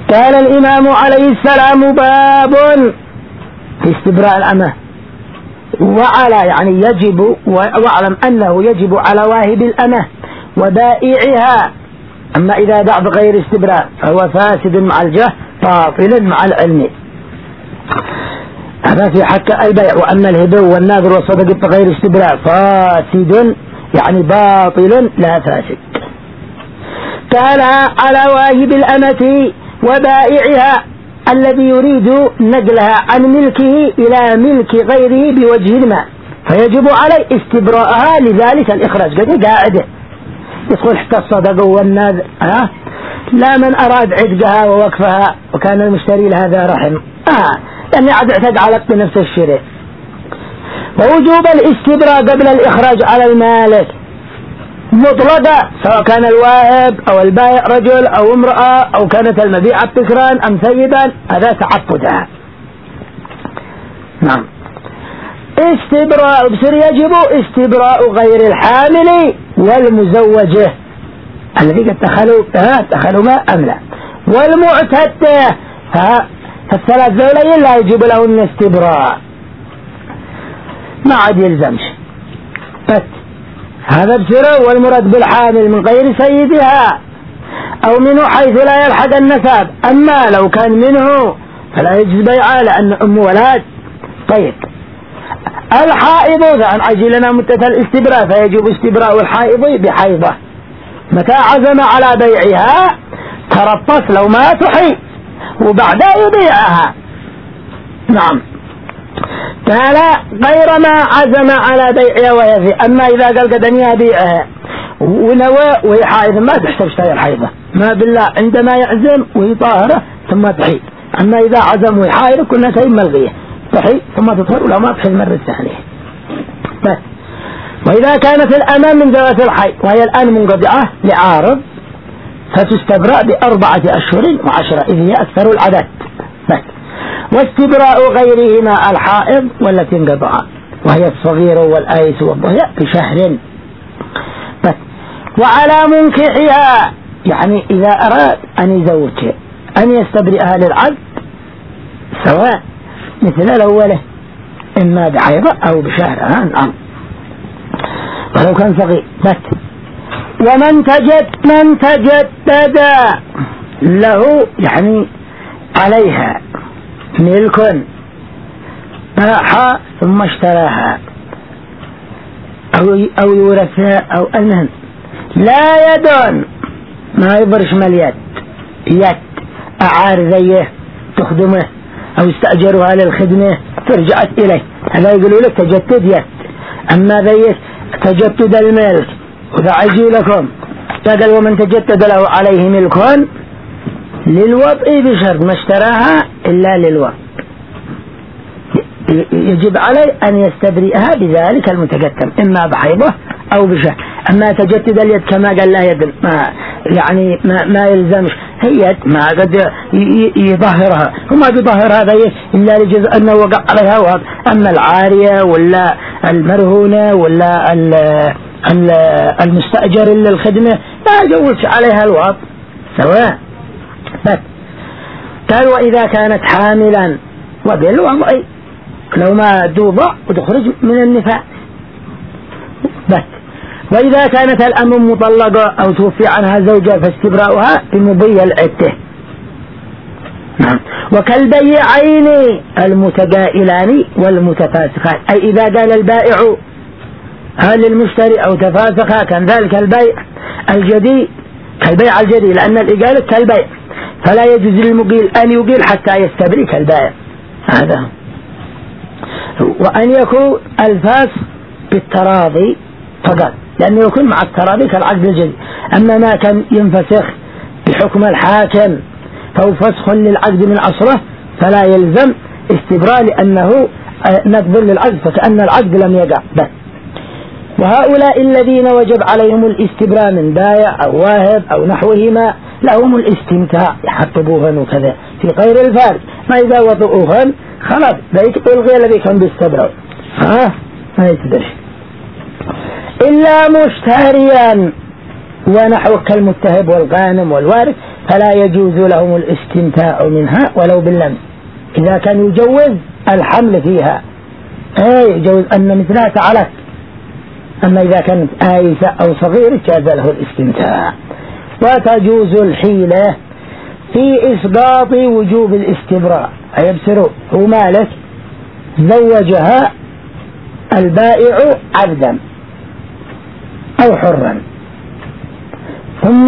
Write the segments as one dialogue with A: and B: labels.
A: قال الإمام عليه السلام: باب في استبراء الأمة. وعلى يعني يجب، واعلم أنه يجب على واهب الأمة وبائعها. أما إذا باع بغير استبراء فهو فاسد مع الجهل باطل مع العلم، هذا في حق البيع. وأما الهبو والناظر والصدق بغير استبراء فاسد يعني باطل لا فاسد. قال: على واهب الأمة وبائعها الذي يريد نقلها عن ملكه إلى ملك غيره بوجه ما، فيجب عليه استبراءها لذلك الإخراج. قاعدة يدخل حتى الصدق والناذر لا من أراد عتقها ووقفها وكان المشتري لهذا رحم لأني عاد اعتد على بنفس الشراء. ووجوب الاستبراء قبل الإخراج على المالك مطلقة، سواء كان الواهب أو البائع رجل أو امرأة أو كانت المبيعة بكرا أم سيدا، هذا تعبدها. نعم. استبراء بصير يجب استبراء غير الحامل والمزوجة الذي قد دخلوا ما أم لا، والمعتدة فالثلاث ذولين لا يجب لهن استبراء، ما عاد يلزمش هذا بسره. والمراد بالحامل من غير سيدها أو منه حيث لا يلحق النسب، أما لو كان منه فلا يجوز بيعه لأن أم ولد. طيب الحائض عن عجلنا مدة الاستبراء فيجب استبراء الحائض بحيضة متى عزم على بيعها تربص لو ما تحي وبعدها يبيعها. نعم. قال: غير ما عزم على بيعها وهي في. أما إذا قال قد أني أبيعها ونوى وهي حائض ما تحسب اشتري الحيضة، ما بالله عندما يعزم وهي طاهرة ثم تحيض. أما إذا عزم وهي حائض كنا شيء ملغية تحيض ثم تطهر ولا ما تحيض مرة ثانية. بس. وإذا كانت الأمام من ذوات الحيض وهي الآن منقطعة لعارض فتستبرأ ب4 أشهر و10 إذ هي أكثر العدد. بس. واستبراء غيرهما الحائض والتي انقطعت وهي الصغيرة والآيس والضهية بشهر. بس. وعلى منكحها يعني إذا أراد أن يزوجها أن يستبرئها للعقد سواء مثل الأولى إما بحيضة أو بشهر. نعم. ولو كان صغير. بس. ومن تجدد له يعني عليها ملك باعها ثم اشتراها أو يورثها أو المهم لا يدون ما يبرش مال يد أعار زيه تخدمه أو استأجرها للخدمة فرجعت إليه، هذا يقولوا لك تجدد يد. أما ذيك تجدد الملك وذا عجي لكم قال: ومن تجدد له عليه ملك للوضع بشرط ما اشتراها إلا للوضع يجب عليه أن يستبرئها بذلك المتقدم إما بحيضه أو بشهر. أما تجدد اليد كما قال لا يد ما يلزمش هي ما قد يظهرها وما بيظهر هذا إلا لجزء أنه وقع عليها وضع. أما العارية ولا المرهونة ولا المستأجر للخدمة لا يجوز عليها الوضع سواء. بس. قال: وإذا كانت حاملا وبالوضع لو ما توضع وتخرج من النفاس. بس. وإذا كانت الأم مطلقة أو توفي عنها زوجها فاستبراؤها بمضي العدة. نعم. وكالبيعين المتجائلان والمتفاسخان، أي إذا قال البائع هل للمشتري أو تفاسخا كان ذلك البيع الجديد كالبيع الجديد لأن الإقالة كالبيع، فلا يجوز للمقيل أن يقيل حتى يستبرئ كالبائع. هذا. وأن يكون الفاسخ بالتراضي فقط لأنه يكون مع التراضي كالعقد الجديد. أما ما كان ينفسخ بحكم الحاكم فهو فسخ للعقد من أصله فلا يلزم استبراء لأنه نقض للعقد فكأن العقد لم يقع. بس. وهؤلاء الذين وجب عليهم الاستبراء من بائع أو واهب أو نحوهما لهم الاستمتاع يحطبوهن وكذا في غير الفارق، ما إذا وضعوهن خلاص ذلك الغير الذي كان بيستبرأ ما يتدرش إلا مشتريا ونحو كالمتهب والغانم والوارث فلا يجوز لهم الاستمتاع منها ولو باللمس، إذا كان يجوز الحمل فيها يجوز أن مثلها تعلق، أما إذا كانت آيسة أو صغيرة جاز له الاستمتاع. وتجوز الحيلة في إسقاط وجوب الاستبراء، يبصر هو مالك زوجها البائع عبدا أو حرا، ثم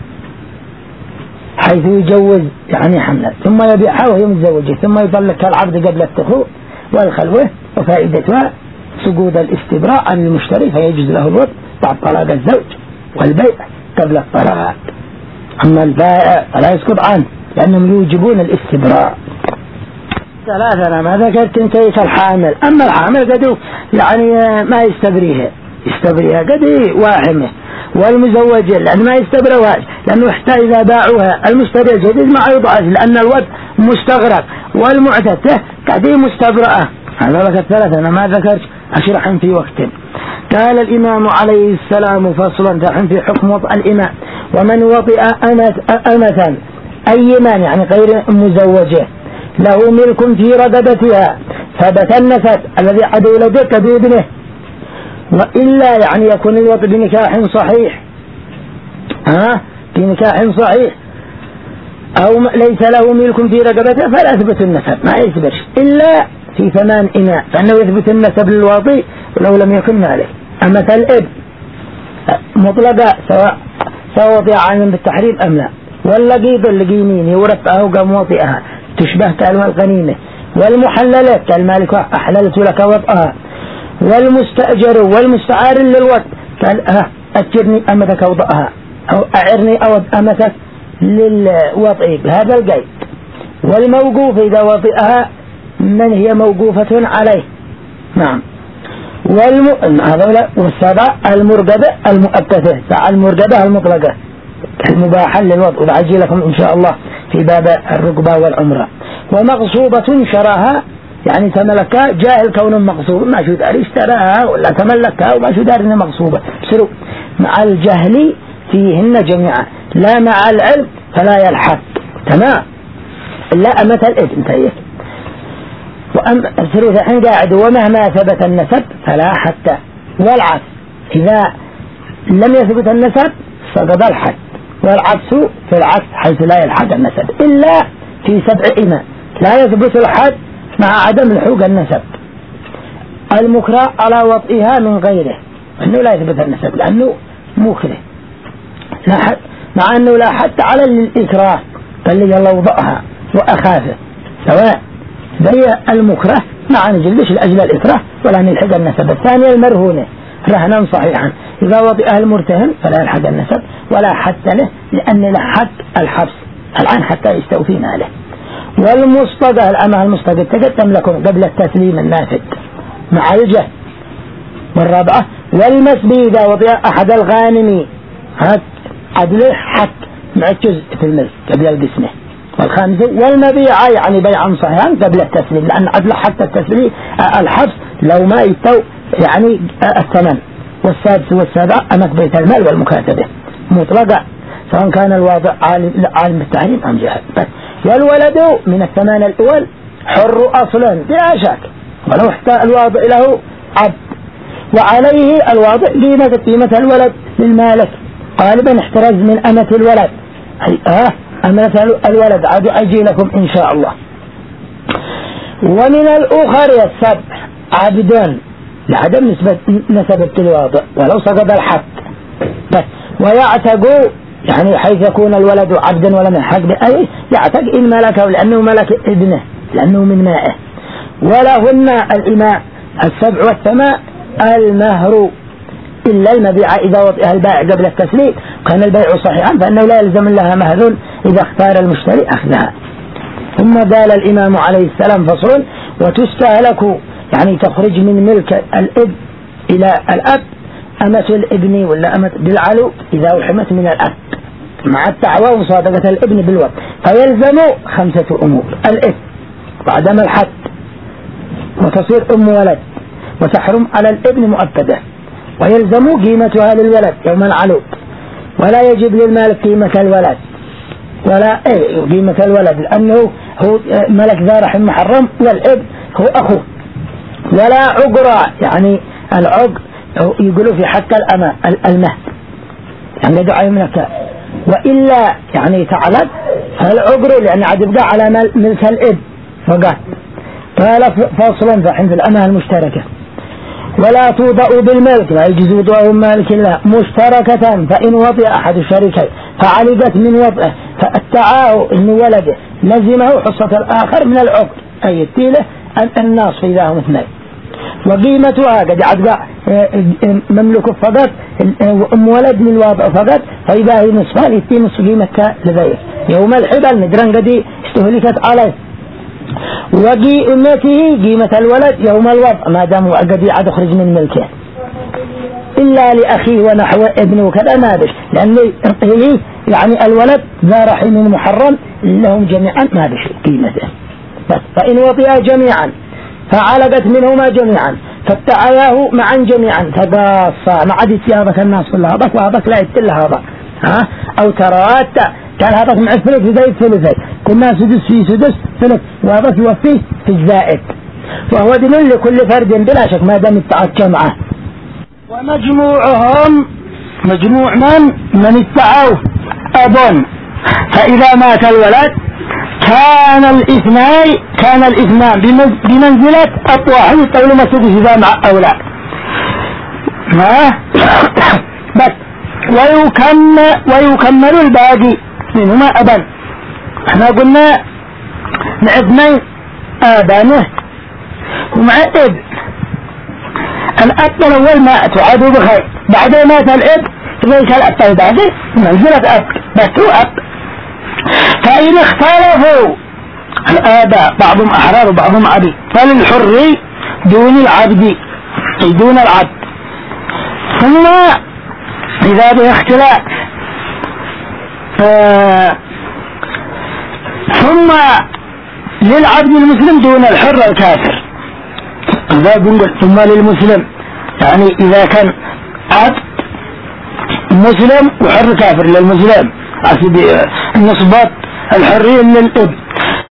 A: حيث يجوز يعني حملا، ثم يبيعها وهي متزوجة، ثم يطلقها العبد قبل الدخول والخلوة، وفائدتها سقوط الاستبراء عن المشتري، فيجوز له الوطء بعد طلاق الزوج والبيع قبل الطلاق. أما البائع فلا يسقط عنه لأنهم يوجبون الاستبراء. ثلاثة أنا ما ذكرت كيف الحامل، أما الحامل قد يعني ما يستبريها قد واحمه، والمزوجة لأن ما يستبرواش، لأنه حتى إذا باعوها المشتري الجديد ما يضعف لأن الوضع مستغرق، والمعتدة قد مستبرأة. هذا لك الثلاثة أنا ما ذكرت أشرح في وقت. قال الإمام عليه السلام فصلا دحن في حكم وطئ الإماء: ومن وطئ أمة أيما يعني غير مزوجة له ملك في رقبتها ثبت النسب الذي عدو لديك بابنه، وإلا يعني يكون الوطئ بنكاح صحيح بنكاح صحيح أو ليس له ملك في رقبتها فلا يثبت النسب، ما يثبت إلا في 8 إناء، فإنه يثبت النسب للواطئ ولو لم يكن ماله. أما الإب مطلقة سواء وطئ عالم بالتحريم أم لا، واللقيط اللقيمين يورثها وقام وطئها تشبه كالغنيمة، والمحللة كالمالك أحللت لك وطئها، والمستأجر والمستعار للوطئ قال أجرني أمتك وطئها أو أعرني أود أمتك للوطئ بهذا القيد. والموقوف إذا وطئها من هي موقوفة عليه، نعم. والسابع المرقبة المؤقتة، المرقبة المطلقة المباحة للوضع، وبعجي لكم إن شاء الله في باب الرقبة والعمرة. ومغصوبة شراها يعني تملكها جاهل كون مغصوب، ما شو داري اشتراها ولا تملكها وما شو داري انها مغصوبة، بسروا مع الجهل فيهن جميعا لا مع العلم فلا يلحق، تمام. لا أمة الإذن تيه بسروا الحين قاعد. ومهما ثبت النسب فلا حتى، والعكس إذا لم يثبت النسب سقط الحد، والعكس في العكس حيث لا يلحق النسب إلا في 7 إماء لا يثبت الحد مع عدم لحوق النسب. المكره على وطئها من غيره أنه لا يثبت النسب لأنه مكره، لا حد مع أنه لا حد على الإكراه قال لي الله وضعها وأخافه، سواء زي المكره مع نجلش لأجل الإكراه ولا نلحق النسب. الثانية المرهونة رهنا صحيحا إذا وطئها المرتهن فلا يلحق النسب ولا حتى له لأن له حق الحبس الآن حتى يستوفي ماله. والمصطدى الأمة المصطدى تقدم لكم قبل التسليم النافذ مع الجه. والرابعة والمسبي إذا وطئ أحد الغانمي عدله حق مع الجزء في الملك قبل القسمة. والخامسة والمبيع يعني بيعا صحيحا قبل التسليم لأن عدل حتى التسليم الحبس لو ما يتو يعني الثمن. والسادس والسابع أمك بيت المال والمكاتبة مطلقة سواء كان الواضع عالم بالتحريم أم جهل. والولد من 8 الأول حر أصلا بلا شك ولو احتاج الواضع له عبد، وعليه الواضع قيمة الولد للمالك غالبا احترز من أمة الولد أمة الولد عاد أجي لكم إن شاء الله. ومن الأخر السبع عبدا لعدم نسبة الواضع ولو سقط الحق بس. ويعتق يعني حيث يكون الولد عبدا ولم يلحق بأي يعتق إن ملكه لأنه ملك ابنه لأنه من مائه. ولهن الإماء السبع والثماء المهر إلا المبيع إذا وطئها البائع قبل التسليم كان البيع صحيحا فإنه لا يلزم لها مهر إذا اختار المشتري أخذها. ثم قال الإمام عليه السلام فصل وتستهلك يعني تخرج من ملك الإب إلى الأب أمة الابن ولا أمة بالعلو إذا وحمت من الأب مع الدعوة ومصادقة الابن بالوقت فيلزم 5 أمور: الإب وعدم الحد وتصير أم ولد وتحرم على الابن مؤكدة ويلزم قيمتها للولد يوم العلو ولا يجب للمالك قيمة الولد ولا قيمة الولد لأنه هو ملك ذا رحم محرم، والابن هو أخوه. ولا عقرة، يعني العقر يقولوا في حق الأمة المهد، يعني دعاء منك، وإلا يعني تعلق فالعقر لأن عاد يبقى على ملك الابن فقط. قال فاصلا فحين في الأمة المشتركة. ولا توضأ بالملك، لا يجوز وضعه مالك الله مشتركة، فإن وطئ أحد الشريكين فعلقت من وطئه فاتعاه إن ولده لزمه حصة الآخر من العقد، أي التيلة الناصف إذا هم اثنين. وقيمتها قد عدقى مملك فقط، أم ولد من الوضع فقط، فإذا هي نصفها يتي نصف قيمتها لذلك يوم الحبل ندران قد استهلكت عليه. وقيمته قيمة الولد يوم الوضع ما دام قد عاد يخرج من ملكه، إلا لأخيه ونحو ابنه كذا ما بش، لأن يعني الولد ذا رحم محرم لهم جميعا ما بش قيمته. بس فإن وطئا جميعا فعلقت منهما جميعا فاتعياه معا جميعا تقاصا، ما عاد يتيابك الناس كلها هذاك وهذاك لا يتل هذا، أو ترات كان هذاك مع الثلث زي الثلثي، كنا سدس في سدس ثلث، وهذاك يوفيه في الزائد، وهو دليل لكل فرد بلا شك ما دام اتعاد جمعه. ومجموعهم مجموع من اتعوا أب، فإذا مات الولد كان الاثنان بمنزلة أطواح يطول ما سدس إذا مع أولاد بس. ويكمل الباقي منهما أبا. احنا قلنا مع اثنين آبانه ومع ابن. الأب الأول ما تعاد بخير، بعدين مات الابن ليس الأب بعدين منزلة أب بس هو أب. فإن اختلفوا الآباء بعضهم أحرار وبعضهم عبيد فللحر دون العبد أي دون العبد. ثم إذا به اختلاف ثم للعبد المسلم دون الحر الكافر. إذا قلت ثم للمسلم يعني إذا كان عبد مسلم وحر كافر للمسلم، النصبات الحرية للأب